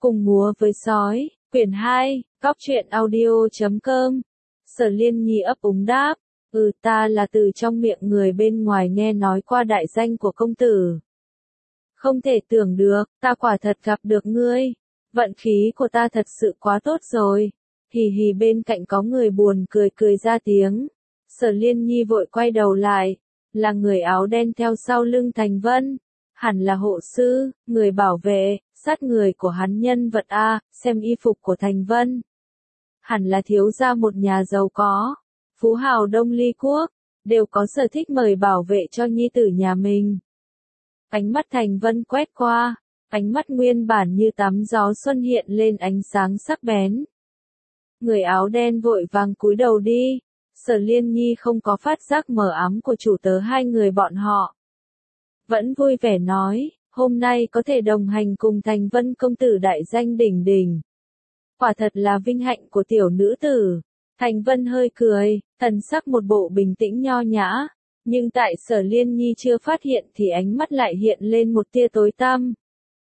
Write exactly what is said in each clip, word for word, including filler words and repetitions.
Cùng múa với sói, quyển hai, góc truyện audio chấm com. Sở Liên Nhi ấp úng đáp, ừ ta là từ trong miệng người bên ngoài nghe nói qua đại danh của công tử. Không thể tưởng được, ta quả thật gặp được ngươi. Vận khí của ta thật sự quá tốt rồi. Hì hì bên cạnh có người buồn cười cười ra tiếng. Sở Liên Nhi vội quay đầu lại, là người áo đen theo sau lưng Thành Vân. Hẳn là hộ sư, người bảo vệ, sát người của hắn nhân vật A, xem y phục của Thành Vân. Hẳn là thiếu gia một nhà giàu có, phú hào Đông Ly Quốc, đều có sở thích mời bảo vệ cho nhi tử nhà mình. Ánh mắt Thành Vân quét qua, ánh mắt nguyên bản như tắm gió xuân hiện lên ánh sáng sắc bén. Người áo đen vội vàng cúi đầu đi, Sở Liên Nhi không có phát giác mờ ám của chủ tớ hai người bọn họ. Vẫn vui vẻ nói, hôm nay có thể đồng hành cùng Thành Vân công tử đại danh đỉnh đỉnh. Quả thật là vinh hạnh của tiểu nữ tử. Thành Vân hơi cười, thần sắc một bộ bình tĩnh nho nhã, nhưng tại Sở Liên Nhi chưa phát hiện thì ánh mắt lại hiện lên một tia tối tăm.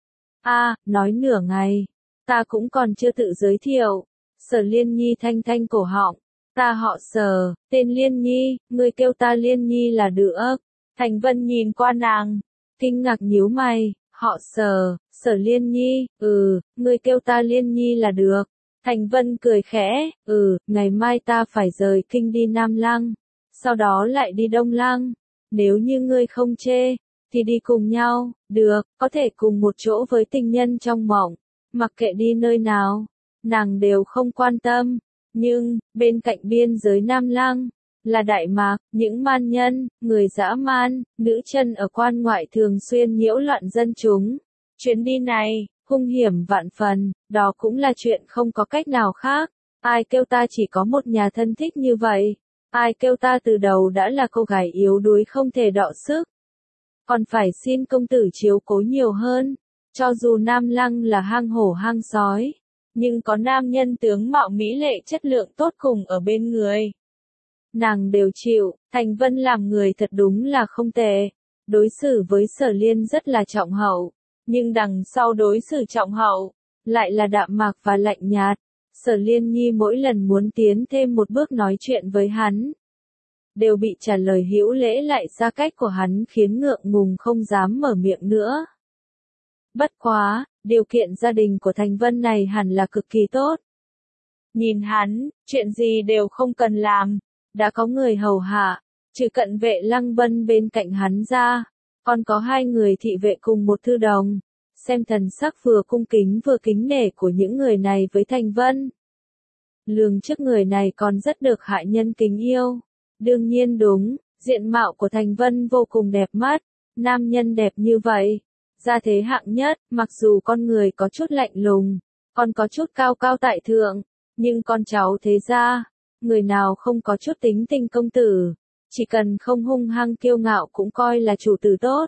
A, à, nói nửa ngày, ta cũng còn chưa tự giới thiệu. Sở Liên Nhi thanh thanh cổ họng, ta họ Sở, tên Liên Nhi, ngươi kêu ta Liên Nhi là được. Thành Vân nhìn qua nàng, kinh ngạc nhíu mày, họ Sở, Sở Liên Nhi, ừ, ngươi kêu ta Liên Nhi là được. Thành Vân cười khẽ, ừ, ngày mai ta phải rời kinh đi Nam Lăng, sau đó lại đi Đông Lăng, nếu như ngươi không chê, thì đi cùng nhau, được, có thể cùng một chỗ với tình nhân trong mộng, mặc kệ đi nơi nào, nàng đều không quan tâm, nhưng, bên cạnh biên giới Nam Lăng, là Đại Mạc, những man nhân, người dã man, nữ chân ở quan ngoại thường xuyên nhiễu loạn dân chúng. Chuyến đi này, hung hiểm vạn phần, đó cũng là chuyện không có cách nào khác. Ai kêu ta chỉ có một nhà thân thích như vậy? Ai kêu ta từ đầu đã là cô gái yếu đuối không thể đọ sức? Còn phải xin công tử chiếu cố nhiều hơn. Cho dù Nam Lăng là hang hổ hang sói, nhưng có nam nhân tướng mạo mỹ lệ chất lượng tốt cùng ở bên người, nàng đều chịu. Thành Vân làm người thật đúng là không tệ, đối xử với Sở Liên rất là trọng hậu, nhưng đằng sau đối xử trọng hậu, lại là đạm mạc và lạnh nhạt. Sở Liên Nhi mỗi lần muốn tiến thêm một bước nói chuyện với hắn, đều bị trả lời hữu lễ lại ra cách của hắn khiến ngượng ngùng không dám mở miệng nữa. Bất quá, điều kiện gia đình của Thành Vân này hẳn là cực kỳ tốt. Nhìn hắn, chuyện gì đều không cần làm, đã có người hầu hạ, trừ cận vệ Lăng Vân bên cạnh hắn ra, còn có hai người thị vệ cùng một thư đồng, xem thần sắc vừa cung kính vừa kính nể của những người này với Thành Vân. Lường trước người này còn rất được hạ nhân kính yêu. Đương nhiên đúng, diện mạo của Thành Vân vô cùng đẹp mắt, nam nhân đẹp như vậy, gia thế hạng nhất, mặc dù con người có chút lạnh lùng, còn có chút cao cao tại thượng, nhưng con cháu thế gia, người nào không có chút tính tình công tử, chỉ cần không hung hăng kiêu ngạo cũng coi là chủ tử tốt.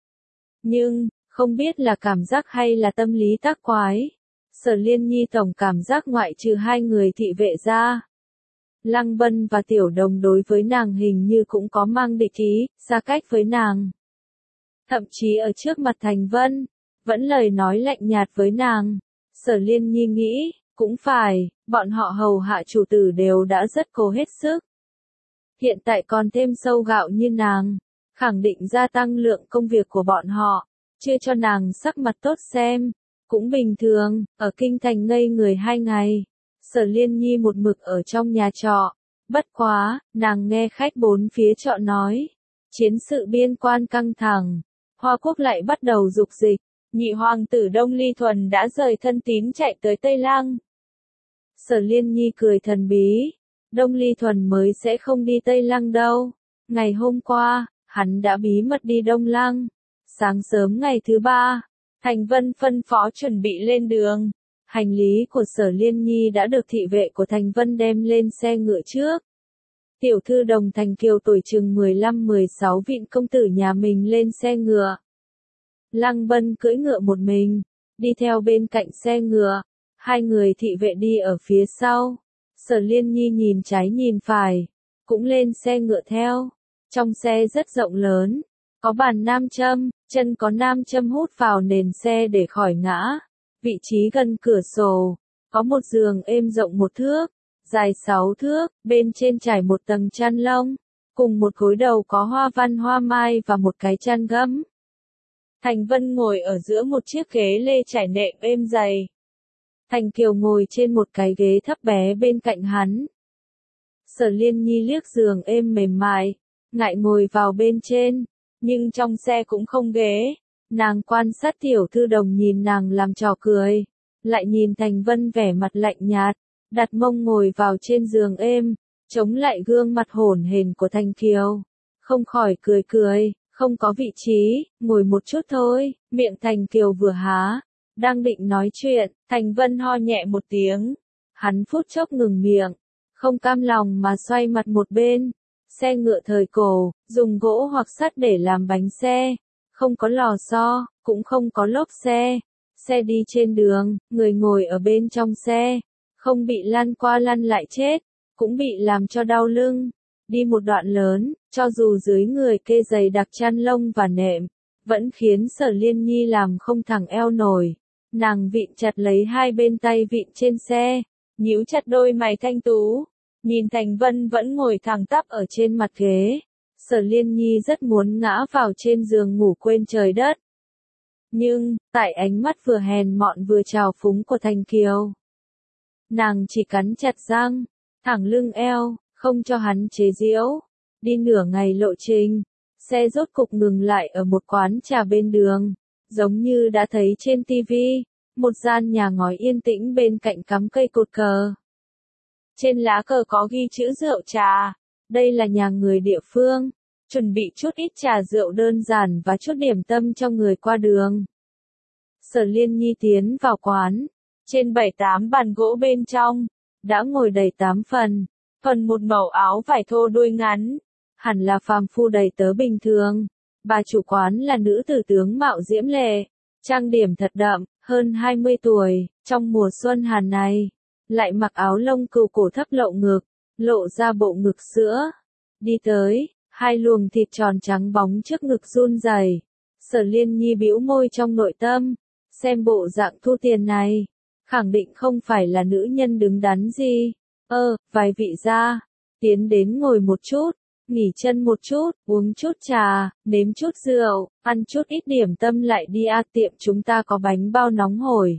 Nhưng, không biết là cảm giác hay là tâm lý tác quái, Sở Liên Nhi tổng cảm giác ngoại trừ hai người thị vệ ra, Lăng Vân và Tiểu Đồng đối với nàng hình như cũng có mang địch ý, xa cách với nàng. Thậm chí ở trước mặt Thành Vân, vẫn lời nói lạnh nhạt với nàng. Sở Liên Nhi nghĩ, cũng phải, bọn họ hầu hạ chủ tử đều đã rất cố hết sức. Hiện tại còn thêm sâu gạo như nàng, khẳng định gia tăng lượng công việc của bọn họ, chưa cho nàng sắc mặt tốt xem, cũng bình thường. Ở kinh thành ngây người hai ngày, Sở Liên Nhi một mực ở trong nhà trọ, bất quá, nàng nghe khách bốn phía trọ nói, chiến sự biên quan căng thẳng, Hoa Quốc lại bắt đầu dục dịch, nhị hoàng tử Đông Ly Thuần đã rời thân tín chạy tới Tây Lăng. Sở Liên Nhi cười thần bí, Đông Ly Thuần mới sẽ không đi Tây Lăng đâu, ngày hôm qua, hắn đã bí mật đi Đông Lăng. Sáng sớm ngày thứ ba, Thành Vân phân phó chuẩn bị lên đường. Hành lý của Sở Liên Nhi đã được thị vệ của Thành Vân đem lên xe ngựa trước. Tiểu thư Đồng Thành Kiều tuổi chừng mười lăm mười sáu vịn công tử nhà mình lên xe ngựa. Lăng Vân cưỡi ngựa một mình, đi theo bên cạnh xe ngựa, hai người thị vệ đi ở phía sau. Sở Liên Nhi nhìn trái nhìn phải, cũng lên xe ngựa theo. Trong xe rất rộng lớn, có bàn nam châm, chân có nam châm hút vào nền xe để khỏi ngã. vị trí gần cửa sổ, có một giường êm rộng một thước, dài sáu thước, bên trên trải một tầng chăn lông, cùng một gối đầu có hoa văn hoa mai và một cái chăn gấm. Thành Vân ngồi ở giữa một chiếc ghế lê trải nệm êm dày. Thành Kiều ngồi trên một cái ghế thấp bé bên cạnh hắn. Sở Liên Nhi liếc giường êm mềm mại, ngại ngồi vào bên trên, nhưng trong xe cũng không ghế. Nàng quan sát tiểu thư đồng nhìn nàng làm trò cười, lại nhìn Thành Vân vẻ mặt lạnh nhạt, đặt mông ngồi vào trên giường êm, chống lại gương mặt hổn hển của Thành Kiều. Không khỏi cười cười, không có vị trí, ngồi một chút thôi, miệng Thành Kiều vừa há, đang định nói chuyện, Thành Vân ho nhẹ một tiếng. Hắn phút chốc ngừng miệng, không cam lòng mà xoay mặt một bên. Xe ngựa thời cổ, dùng gỗ hoặc sắt để làm bánh xe, không có lò xo, cũng không có lốp xe. Xe đi trên đường, người ngồi ở bên trong xe, không bị lăn qua lăn lại chết, cũng bị làm cho đau lưng. Đi một đoạn lớn, cho dù dưới người kê giày đặc chăn lông và nệm, vẫn khiến Sở Liên Nhi làm không thẳng eo nổi. Nàng vịn chặt lấy hai bên tay vịn trên xe, nhíu chặt đôi mày thanh tú, nhìn Thành Vân vẫn ngồi thẳng tắp ở trên mặt ghế. Sở Liên Nhi rất muốn ngã vào trên giường ngủ quên trời đất. Nhưng, tại ánh mắt vừa hèn mọn vừa trào phúng của Thành Kiều, nàng chỉ cắn chặt răng, thẳng lưng eo, không cho hắn chế giễu. Đi nửa ngày lộ trình, xe rốt cục ngừng lại ở một quán trà bên đường, giống như đã thấy trên tivi, một gian nhà ngói yên tĩnh bên cạnh cắm cây cột cờ. Trên lá cờ có ghi chữ rượu trà, đây là nhà người địa phương, chuẩn bị chút ít trà rượu đơn giản và chút điểm tâm cho người qua đường. Sở Liên Nhi tiến vào quán, trên bảy tám bàn gỗ bên trong, đã ngồi đầy tám phần, phần một màu áo vải thô đuôi ngắn, hẳn là phàm phu đầy tớ bình thường. Bà chủ quán là nữ tử tướng mạo diễm lệ, trang điểm thật đậm, hơn hai mươi tuổi, trong mùa xuân hàn này, lại mặc áo lông cừu cổ thấp lộ ngực, lộ ra bộ ngực sữa. Đi tới, hai luồng thịt tròn trắng bóng trước ngực run rẩy. Sở Liên Nhi bĩu môi trong nội tâm, xem bộ dạng thu tiền này, khẳng định không phải là nữ nhân đứng đắn gì. Ơ, vài vị gia, tiến đến ngồi một chút, nghỉ chân một chút, uống chút trà, nếm chút rượu, ăn chút ít điểm tâm lại đi a, tiệm chúng ta có bánh bao nóng hổi,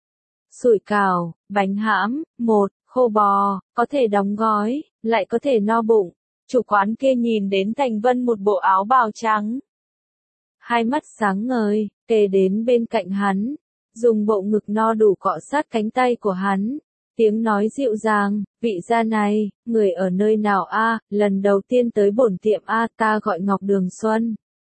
sủi cảo, bánh hãm, một, khô bò, có thể đóng gói, lại có thể no bụng. Chủ quán kia nhìn đến Thành Vân một bộ áo bào trắng, hai mắt sáng ngời, kề đến bên cạnh hắn, dùng bộ ngực no đủ cọ sát cánh tay của hắn. Tiếng nói dịu dàng, vị gia này, người ở nơi nào a? Lần đầu tiên tới bổn tiệm a, ta gọi Ngọc Đường Xuân.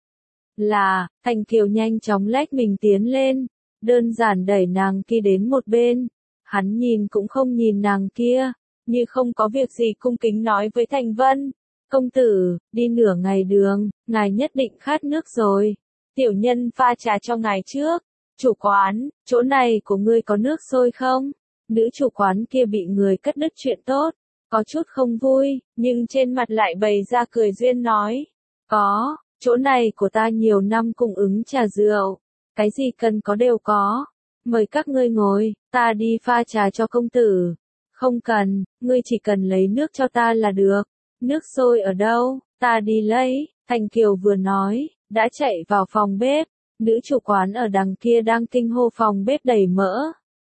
Là, Thành Kiều nhanh chóng lách mình tiến lên, đơn giản đẩy nàng kia đến một bên. Hắn nhìn cũng không nhìn nàng kia, như không có việc gì cung kính nói với Thành Vân. Công tử, đi nửa ngày đường, ngài nhất định khát nước rồi. Tiểu nhân pha trà cho ngài trước. Chủ quán, chỗ này của ngươi có nước sôi không? Nữ chủ quán kia bị người cắt đứt chuyện tốt, có chút không vui, nhưng trên mặt lại bày ra cười duyên nói. Có, chỗ này của ta nhiều năm cung ứng trà rượu, cái gì cần có đều có. Mời các ngươi ngồi, ta đi pha trà cho công tử. Không cần, ngươi chỉ cần lấy nước cho ta là được. Nước sôi ở đâu, ta đi lấy. Thành Kiều vừa nói, đã chạy vào phòng bếp. Nữ chủ quán ở đằng kia đang kinh hô phòng bếp đầy mỡ.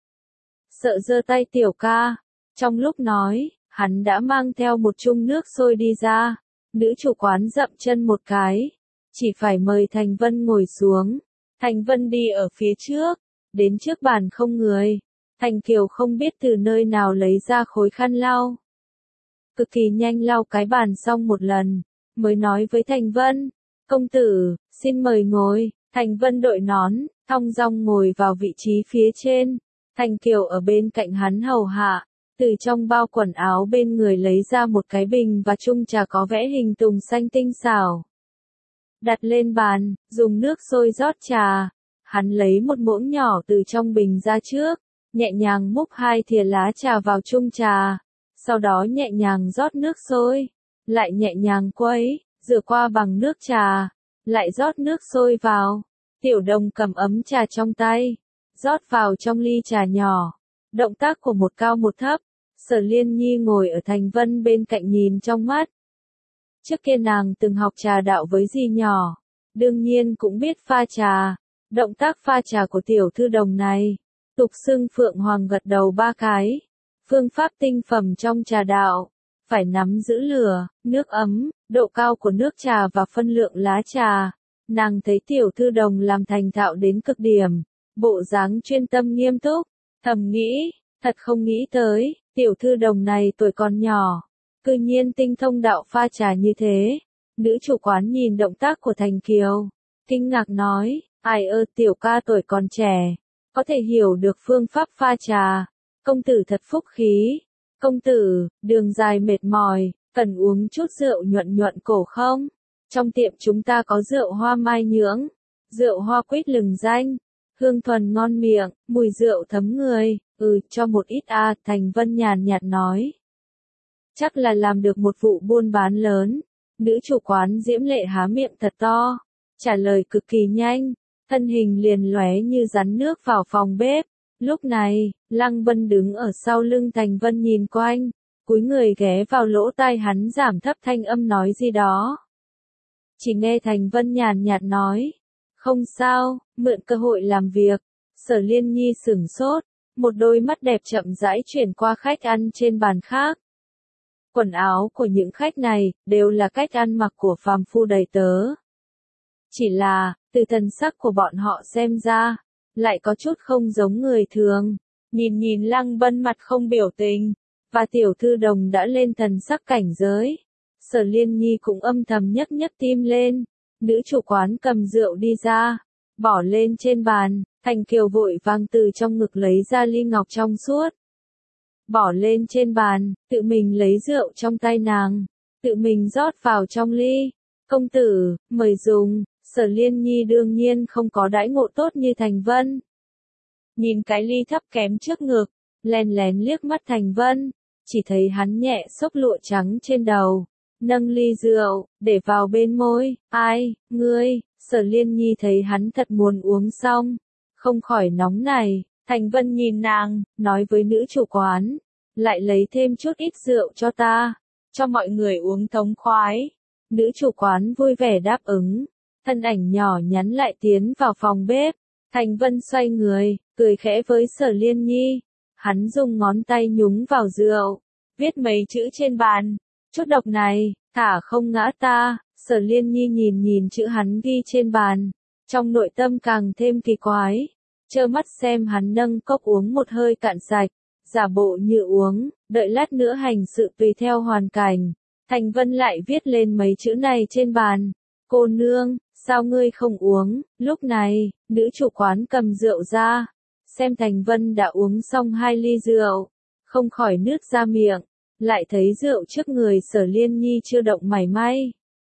Sợ giơ tay tiểu ca. Trong lúc nói, hắn đã mang theo một chung nước sôi đi ra. Nữ chủ quán dậm chân một cái, chỉ phải mời Thành Vân ngồi xuống. Thành Vân đi ở phía trước, đến trước bàn không người. Thành Kiều không biết từ nơi nào lấy ra khối khăn lau. Cực kỳ nhanh lau cái bàn xong một lần, mới nói với Thành Vân, công tử, xin mời ngồi. Thành Vân đội nón, thong dong ngồi vào vị trí phía trên. Thành Kiều ở bên cạnh hắn hầu hạ, từ trong bao quần áo bên người lấy ra một cái bình và chung trà có vẽ hình tùng xanh tinh xảo. Đặt lên bàn, dùng nước sôi rót trà. Hắn lấy một muỗng nhỏ từ trong bình ra trước, nhẹ nhàng múc hai thìa lá trà vào chung trà, sau đó nhẹ nhàng rót nước sôi, lại nhẹ nhàng quấy, rửa qua bằng nước trà, lại rót nước sôi vào. Tiểu Đồng cầm ấm trà trong tay, rót vào trong ly trà nhỏ. Động tác của một cao một thấp, Sở Liên Nhi ngồi ở Thành Vân bên cạnh nhìn trong mắt. Trước kia nàng từng học trà đạo với dì nhỏ, đương nhiên cũng biết pha trà. Động tác pha trà của tiểu thư đồng này, tục xưng Phượng Hoàng gật đầu ba cái. Phương pháp tinh phẩm trong trà đạo, phải nắm giữ lửa, nước ấm, độ cao của nước trà và phân lượng lá trà. Nàng thấy tiểu thư đồng làm thành thạo đến cực điểm, bộ dáng chuyên tâm nghiêm túc, thầm nghĩ, thật không nghĩ tới, tiểu thư đồng này tuổi còn nhỏ, cư nhiên tinh thông đạo pha trà như thế. Nữ chủ quán nhìn động tác của Thành Kiều, kinh ngạc nói, ai ơ tiểu ca tuổi còn trẻ, có thể hiểu được phương pháp pha trà, công tử thật phúc khí. Công tử, đường dài mệt mỏi, cần uống chút rượu nhuận nhuận cổ không? Trong tiệm chúng ta có rượu hoa mai nhưỡng, rượu hoa quýt lừng danh, hương thuần ngon miệng, mùi rượu thấm người, ừ, cho một ít a, à, Thành Vân nhàn nhạt nói. Chắc là làm được một vụ buôn bán lớn. Nữ chủ quán Diễm Lệ há miệng thật to, trả lời cực kỳ nhanh, thân hình liền lóe như rắn nước vào phòng bếp. Lúc này, Lăng Vân đứng ở sau lưng Thành Vân nhìn quanh, cúi người ghé vào lỗ tai hắn giảm thấp thanh âm nói gì đó. Chỉ nghe Thành Vân nhàn nhạt nói, không sao, mượn cơ hội làm việc. Sở Liên Nhi sửng sốt, một đôi mắt đẹp chậm rãi chuyển qua khách ăn trên bàn khác. Quần áo của những khách này, đều là cách ăn mặc của phàm phu đầy tớ. Chỉ là, từ thần sắc của bọn họ xem ra, lại có chút không giống người thường. Nhìn nhìn Lăng Vân mặt không biểu tình, và tiểu thư đồng đã lên thần sắc cảnh giới. Sở Liên Nhi cũng âm thầm nhấc nhấc tim lên. Nữ chủ quán cầm rượu đi ra, bỏ lên trên bàn. Thành Kiều vội vàng từ trong ngực lấy ra ly ngọc trong suốt, bỏ lên trên bàn, tự mình lấy rượu trong tay nàng, tự mình rót vào trong ly. Công tử, mời dùng. Sở Liên Nhi đương nhiên không có đãi ngộ tốt như Thành Vân. Nhìn cái ly thấp kém trước ngực, lén lén liếc mắt Thành Vân, chỉ thấy hắn nhẹ xốc lụa trắng trên đầu, nâng ly rượu, để vào bên môi. Ai, ngươi? Sở Liên Nhi thấy hắn thật muốn uống xong, không khỏi nóng này. Thành Vân nhìn nàng, nói với nữ chủ quán, lại lấy thêm chút ít rượu cho ta, cho mọi người uống thống khoái. Nữ chủ quán vui vẻ đáp ứng, thân ảnh nhỏ nhắn lại tiến vào phòng bếp. Thành Vân xoay người, cười khẽ với Sở Liên Nhi, hắn dùng ngón tay nhúng vào rượu, viết mấy chữ trên bàn, chút độc này, thả không ngã ta. Sở Liên Nhi nhìn nhìn chữ hắn ghi trên bàn, trong nội tâm càng thêm kỳ quái. Trơ mắt xem hắn nâng cốc uống một hơi cạn sạch, giả bộ như uống, đợi lát nữa hành sự tùy theo hoàn cảnh. Thành Vân lại viết lên mấy chữ này trên bàn. Cô nương, sao ngươi không uống? Lúc này, nữ chủ quán cầm rượu ra, xem Thành Vân đã uống xong hai ly rượu, không khỏi nước ra miệng, lại thấy rượu trước người Sở Liên Nhi chưa động mảy may.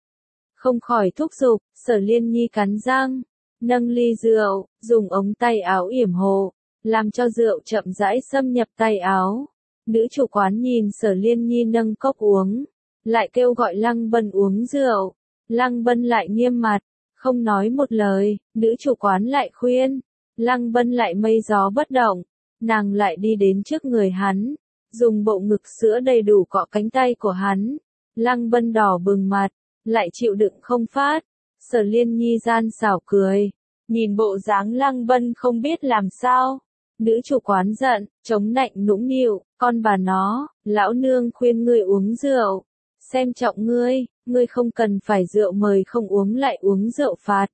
Không khỏi thúc giục. Sở Liên Nhi cắn răng, nâng ly rượu, dùng ống tay áo yểm hộ, làm cho rượu chậm rãi xâm nhập tay áo. Nữ chủ quán nhìn Sở Liên Nhi nâng cốc uống, lại kêu gọi Lăng Vân uống rượu. Lăng Vân lại nghiêm mặt, không nói một lời. Nữ chủ quán lại khuyên, Lăng Vân lại mây gió bất động. Nàng lại đi đến trước người hắn, dùng bộ ngực sữa đầy đủ cọ cánh tay của hắn. Lăng Vân đỏ bừng mặt, lại chịu đựng không phát. Sở Liên Nhi gian xảo cười, nhìn bộ dáng Lăng Vân không biết làm sao. Nữ chủ quán giận, chống nạnh nũng nịu, con bà nó, lão nương khuyên ngươi uống rượu, xem trọng ngươi, ngươi không cần phải rượu mời không uống lại uống rượu phạt.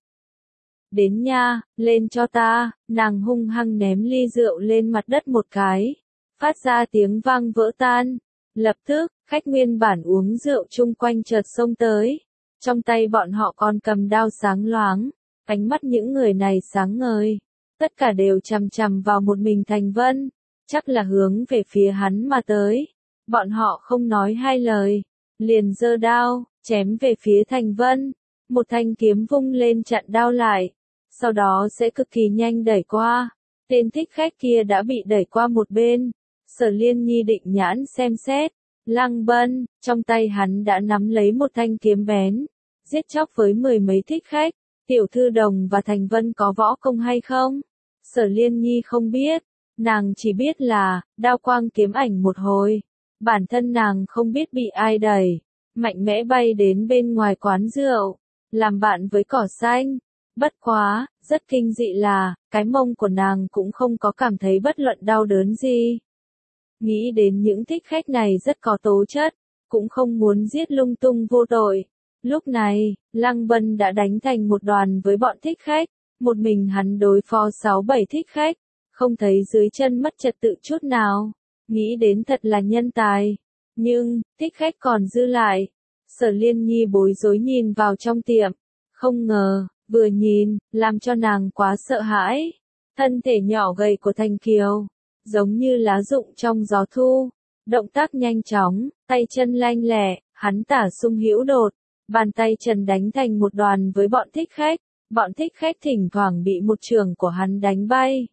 Đến nha, lên cho ta. Nàng hung hăng ném ly rượu lên mặt đất một cái, phát ra tiếng vang vỡ tan. Lập tức, khách nguyên bản uống rượu chung quanh chợt xông tới. Trong tay bọn họ còn cầm đao sáng loáng, ánh mắt những người này sáng ngời, tất cả đều chằm chằm vào một mình Thành Vân, chắc là hướng về phía hắn mà tới. Bọn họ không nói hai lời, liền giơ đao, chém về phía Thành Vân. Một thanh kiếm vung lên chặn đao lại, sau đó sẽ cực kỳ nhanh đẩy qua. Tên thích khách kia đã bị đẩy qua một bên. Sở Liên Nhi định nhãn xem xét, Lăng Vân, trong tay hắn đã nắm lấy một thanh kiếm bén, giết chóc với mười mấy thích khách. Tiểu thư đồng và Thành Vân có võ công hay không? Sở Liên Nhi không biết, nàng chỉ biết là, đao quang kiếm ảnh một hồi, bản thân nàng không biết bị ai đẩy, mạnh mẽ bay đến bên ngoài quán rượu, làm bạn với cỏ xanh. Bất quá, rất kinh dị là, cái mông của nàng cũng không có cảm thấy bất luận đau đớn gì. Nghĩ đến những thích khách này rất có tố chất, cũng không muốn giết lung tung vô tội. Lúc này, Lăng Vân đã đánh thành một đoàn với bọn thích khách, một mình hắn đối phó sáu bảy thích khách, không thấy dưới chân mất trật tự chút nào. Nghĩ đến thật là nhân tài. Nhưng, thích khách còn dư lại. Sở Liên Nhi bối rối nhìn vào trong tiệm. Không ngờ, vừa nhìn, làm cho nàng quá sợ hãi. Thân thể nhỏ gầy của Thành Kiều, giống như lá rụng trong gió thu. Động tác nhanh chóng, tay chân lanh lẹ, hắn tả sung hữu đột. Bàn tay trần đánh thành một đoàn với bọn thích khách. Bọn thích khách thỉnh thoảng bị một trường của hắn đánh bay.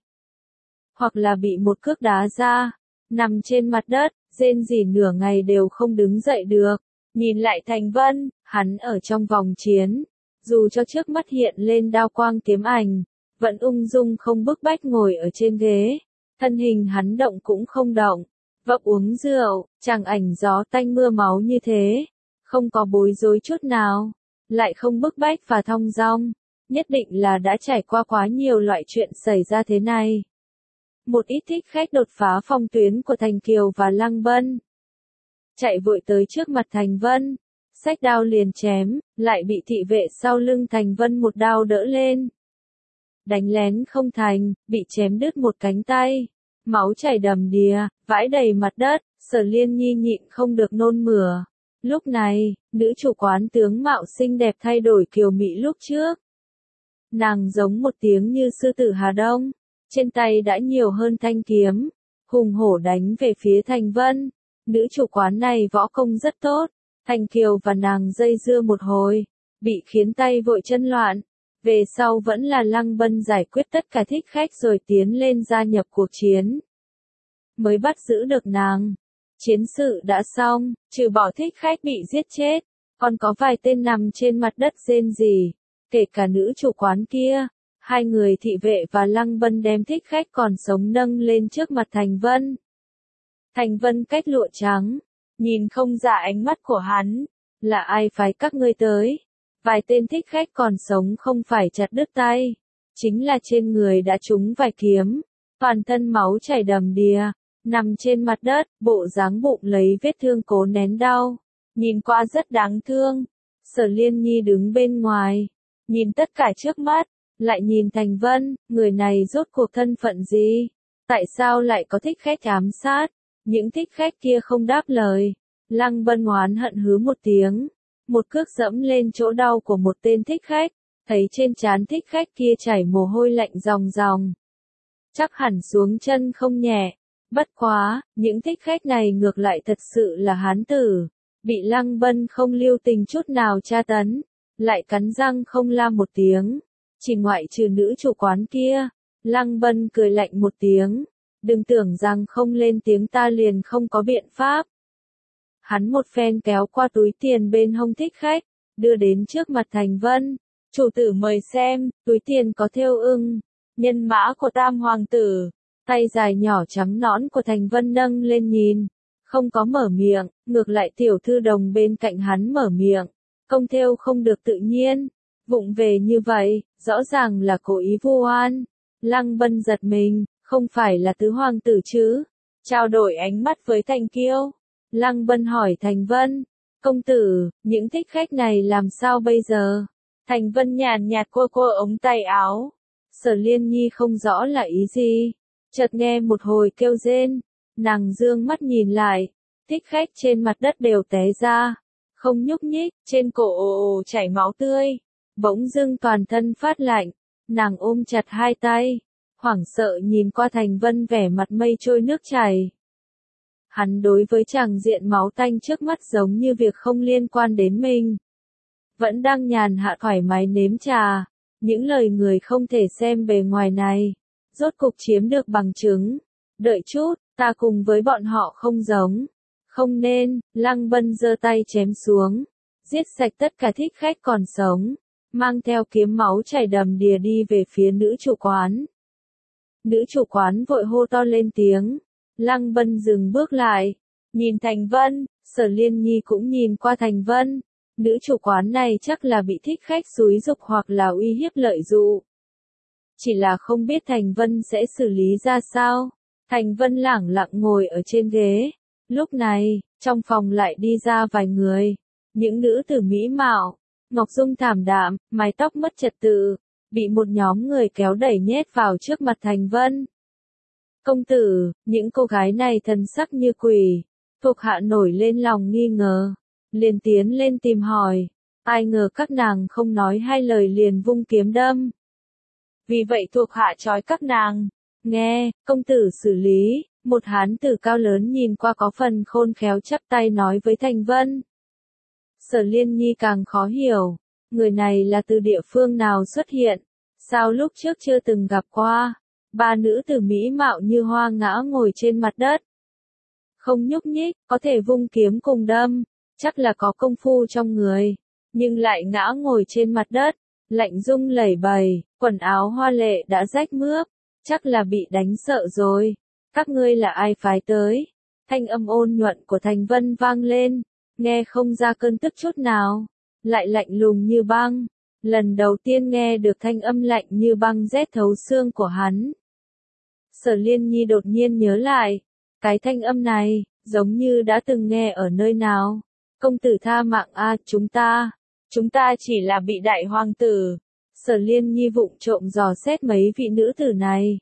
Hoặc là bị một cước đá ra. Nằm trên mặt đất, rên rỉ nửa ngày đều không đứng dậy được. Nhìn lại Thành Vân, hắn ở trong vòng chiến. Dù cho trước mắt hiện lên đao quang kiếm ảnh, vẫn ung dung không bức bách ngồi ở trên ghế. Thân hình hắn động cũng không động. Vấp uống rượu, chẳng ảnh gió tanh mưa máu như thế. Không có bối rối chút nào. Lại không bức bách và thong dong. Nhất định là đã trải qua quá nhiều loại chuyện xảy ra thế này. Một ít thích khách đột phá phong tuyến của Thành Kiều và Lăng Vân. Chạy vội tới trước mặt Thành Vân, xách đao liền chém, lại bị thị vệ sau lưng Thành Vân một đao đỡ lên. Đánh lén không thành, bị chém đứt một cánh tay, máu chảy đầm đìa, vãi đầy mặt đất, Sở Liên Nhi nhịn không được nôn mửa. Lúc này, nữ chủ quán tướng mạo xinh đẹp thay đổi kiều mỹ lúc trước. Nàng giống một tiếng như sư tử Hà Đông, trên tay đã nhiều hơn thanh kiếm, hùng hổ đánh về phía Thành Vân. Nữ chủ quán này võ công rất tốt, Thành Kiều và nàng dây dưa một hồi, bị khiến tay vội chân loạn. Về sau vẫn là Lăng Vân giải quyết tất cả thích khách rồi tiến lên gia nhập cuộc chiến. Mới bắt giữ được nàng. Chiến sự đã xong, trừ bỏ thích khách bị giết chết, còn có vài tên nằm trên mặt đất rên rỉ, kể cả nữ chủ quán kia. Hai người thị vệ và Lăng Vân đem thích khách còn sống nâng lên trước mặt Thành Vân. Thành Vân cách lụa trắng, nhìn không ra ánh mắt của hắn, là ai phái các ngươi tới? Vài tên thích khách còn sống không phải chặt đứt tay, chính là trên người đã trúng vài kiếm, toàn thân máu chảy đầm đìa, nằm trên mặt đất, bộ dáng bụng lấy vết thương cố nén đau, nhìn qua rất đáng thương. Sở Liên Nhi đứng bên ngoài, nhìn tất cả trước mắt, lại nhìn Thành Vân, người này rốt cuộc thân phận gì? Tại sao lại có thích khách ám sát? Những thích khách kia không đáp lời. Lăng Vân oán hận hứ một tiếng, một cước dẫm lên chỗ đau của một tên thích khách, thấy trên trán thích khách kia chảy mồ hôi lạnh ròng ròng. Chắc hẳn xuống chân không nhẹ. Bất quá, những thích khách này ngược lại thật sự là hán tử, bị Lăng Vân không lưu tình chút nào tra tấn, lại cắn răng không la một tiếng. Chỉ ngoại trừ nữ chủ quán kia, Lăng Vân cười lạnh một tiếng. Đừng tưởng rằng không lên tiếng ta liền không có biện pháp. Hắn một phen kéo qua túi tiền bên hông thích khách, đưa đến trước mặt Thành Vân. Chủ tử mời xem, túi tiền có thêu ưng, nhân mã của Tam Hoàng tử. Tay dài nhỏ trắng nõn của Thành Vân nâng lên nhìn, không có mở miệng, ngược lại tiểu thư đồng bên cạnh hắn mở miệng. Công thêu không được tự nhiên, vụng về như vậy, rõ ràng là cố ý vu oan. Lăng Vân giật mình. Không phải là tứ hoàng tử chứ? Trao đổi ánh mắt với Thành Kiêu. Lăng Vân hỏi Thành Vân. Công tử, những thích khách này làm sao bây giờ? Thành Vân nhàn nhạt cua cua ống tay áo. Sở Liên Nhi không rõ là ý gì. Chợt nghe một hồi kêu rên. Nàng dương mắt nhìn lại. Thích khách trên mặt đất đều té ra. Không nhúc nhích, trên cổ ồ ồ chảy máu tươi. Bỗng dưng toàn thân phát lạnh. Nàng ôm chặt hai tay. Hoảng sợ nhìn qua Thành Vân vẻ mặt mây trôi nước chảy. Hắn đối với chàng diện máu tanh trước mắt giống như việc không liên quan đến mình. Vẫn đang nhàn hạ thoải mái nếm trà. Những lời người không thể xem bề ngoài này. Rốt cục chiếm được bằng chứng. Đợi chút, ta cùng với bọn họ không giống. Không nên, Lăng Vân giơ tay chém xuống. Giết sạch tất cả thích khách còn sống. Mang theo kiếm máu chảy đầm đìa đi về phía nữ chủ quán. Nữ chủ quán vội hô to lên tiếng. Lăng Vân dừng bước lại, nhìn Thành Vân, Sở Liên Nhi cũng nhìn qua Thành Vân. Nữ chủ quán này chắc là bị thích khách xúi giục hoặc là uy hiếp lợi dụ. Chỉ là không biết Thành Vân sẽ xử lý ra sao. Thành Vân lẳng lặng ngồi ở trên ghế. Lúc này, trong phòng lại đi ra vài người. Những nữ tử mỹ mạo, ngọc dung thảm đạm, mái tóc mất trật tự, bị một nhóm người kéo đẩy nhét vào trước mặt Thành Vân. Công tử, những cô gái này thần sắc như quỷ. Thuộc hạ nổi lên lòng nghi ngờ. Liền tiến lên tìm hỏi. Ai ngờ các nàng không nói hai lời liền vung kiếm đâm. Vì vậy thuộc hạ trói các nàng. Nghe, công tử xử lý. Một hán tử cao lớn nhìn qua có phần khôn khéo chắp tay nói với Thành Vân. Sở Liên Nhi càng khó hiểu. Người này là từ địa phương nào xuất hiện? Sao lúc trước chưa từng gặp qua? Ba nữ tử mỹ mạo như hoa ngã ngồi trên mặt đất. Không nhúc nhích, có thể vung kiếm cùng đâm. Chắc là có công phu trong người. Nhưng lại ngã ngồi trên mặt đất. Lạnh rung lẩy bẩy, quần áo hoa lệ đã rách mướp. Chắc là bị đánh sợ rồi. Các ngươi là ai phái tới? Thanh âm ôn nhuận của Thành Vân vang lên. Nghe không ra cơn tức chút nào. Lại lạnh lùng như băng. Lần đầu tiên nghe được thanh âm lạnh như băng rét thấu xương của hắn. Sở Liên Nhi đột nhiên nhớ lại. Cái thanh âm này, giống như đã từng nghe ở nơi nào. Công tử tha mạng a, chúng ta. Chúng ta chỉ là bị đại hoàng tử. Sở Liên Nhi vụng trộm dò xét mấy vị nữ tử này.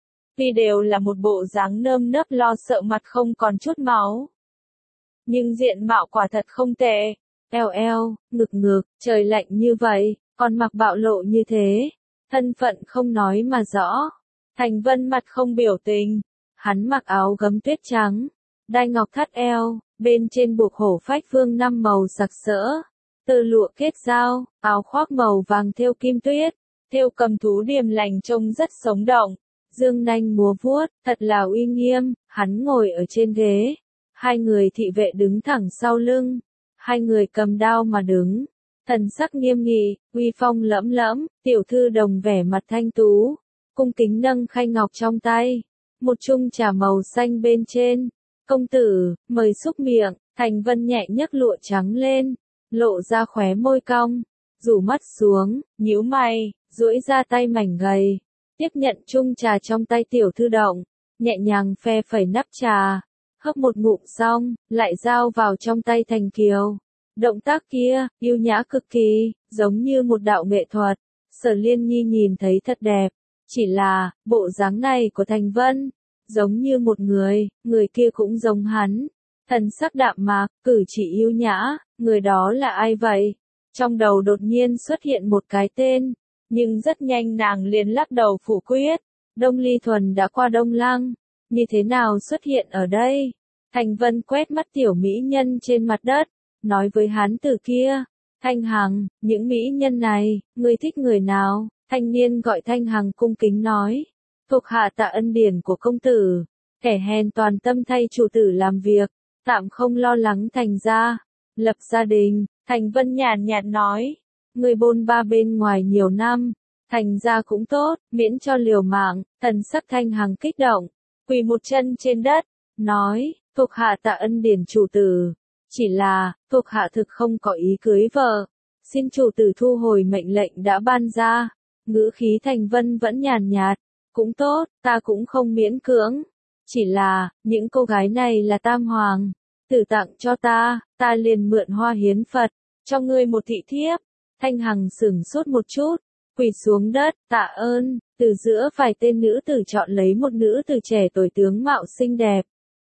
Vì đều là một bộ dáng nơm nớp lo sợ mặt không còn chút máu. Nhưng diện mạo quả thật không tệ. Eo eo, ngực ngực, trời lạnh như vậy, còn mặc bạo lộ như thế. Thân phận không nói mà rõ. Thành Vân mặt không biểu tình. Hắn mặc áo gấm tuyết trắng. Đai ngọc thắt eo, bên trên buộc hổ phách phương năm màu sặc sỡ. Tơ lụa kết dao, áo khoác màu vàng thêu kim tuyết. Thêu cầm thú điềm lành trông rất sống động. Dương nanh múa vuốt, thật là uy nghiêm. Hắn ngồi ở trên ghế. Hai người thị vệ đứng thẳng sau lưng. Hai người cầm đao mà đứng. Thần sắc nghiêm nghị, uy phong lẫm lẫm. Tiểu thư đồng vẻ mặt thanh tú. Cung kính nâng khay ngọc trong tay. Một chung trà màu xanh bên trên. Công tử, mời xúc miệng. Thành Vân nhẹ nhấc lụa trắng lên. Lộ ra khóe môi cong. Rủ mắt xuống, nhíu mày, duỗi ra tay mảnh gầy. Tiếp nhận chung trà trong tay tiểu thư động. Nhẹ nhàng phe phẩy nắp trà. Hấp một ngụm xong, lại giao vào trong tay Thành Kiều. Động tác kia, yêu nhã cực kỳ, giống như một đạo nghệ thuật. Sở Liên Nhi nhìn thấy thật đẹp. Chỉ là, bộ dáng này của Thành Vân, giống như một người, người kia cũng giống hắn. Thần sắc đạm mạc, cử chỉ yêu nhã, người đó là ai vậy? Trong đầu đột nhiên xuất hiện một cái tên, nhưng rất nhanh nàng liền lắc đầu phủ quyết. Đông Ly Thuần đã qua Đông Lăng, như thế nào xuất hiện ở đây? Thành Vân quét mắt tiểu mỹ nhân trên mặt đất, nói với hán tử kia, Thanh Hằng, những mỹ nhân này, ngươi thích người nào? Thanh niên gọi Thanh Hằng cung kính nói, thuộc hạ tạ ân điển của công tử, kẻ hèn toàn tâm thay chủ tử làm việc, tạm không lo lắng thành gia, lập gia đình. Thành Vân nhàn nhạt nói, người bôn ba bên ngoài nhiều năm, thành gia cũng tốt, miễn cho liều mạng. Thần sắc Thanh Hằng kích động, quỳ một chân trên đất, nói, thuộc hạ tạ ân điển chủ tử, chỉ là, thuộc hạ thực không có ý cưới vợ, xin chủ tử thu hồi mệnh lệnh đã ban ra. Ngữ khí Thành Vân vẫn nhàn nhạt, cũng tốt, ta cũng không miễn cưỡng, chỉ là, những cô gái này là tam hoàng, tử tặng cho ta, ta liền mượn hoa hiến Phật, cho ngươi một thị thiếp. Thanh Hằng sửng sốt một chút, quỳ xuống đất, tạ ơn. Từ giữa vài tên nữ tử chọn lấy một nữ tử trẻ tuổi tướng mạo xinh đẹp.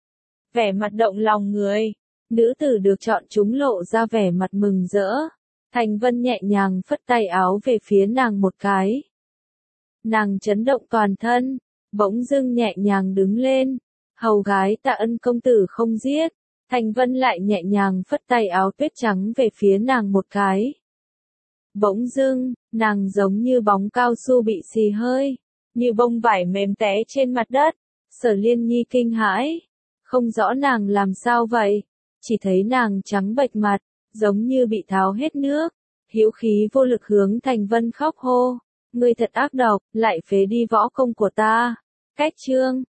Vẻ mặt động lòng người, nữ tử được chọn chúng lộ ra vẻ mặt mừng rỡ. Thành Vân nhẹ nhàng phất tay áo về phía nàng một cái. Nàng chấn động toàn thân, bỗng dưng nhẹ nhàng đứng lên. Hầu gái tạ ân công tử không giết. Thành Vân lại nhẹ nhàng phất tay áo tuyết trắng về phía nàng một cái. Bỗng dưng, nàng giống như bóng cao su bị xì hơi, như bông vải mềm té trên mặt đất. Sở Liên Nhi kinh hãi, không rõ nàng làm sao vậy, chỉ thấy nàng trắng bệch mặt, giống như bị tháo hết nước, hữu khí vô lực hướng Thành Vân khóc hô, ngươi thật ác độc, lại phế đi võ công của ta. Cách chương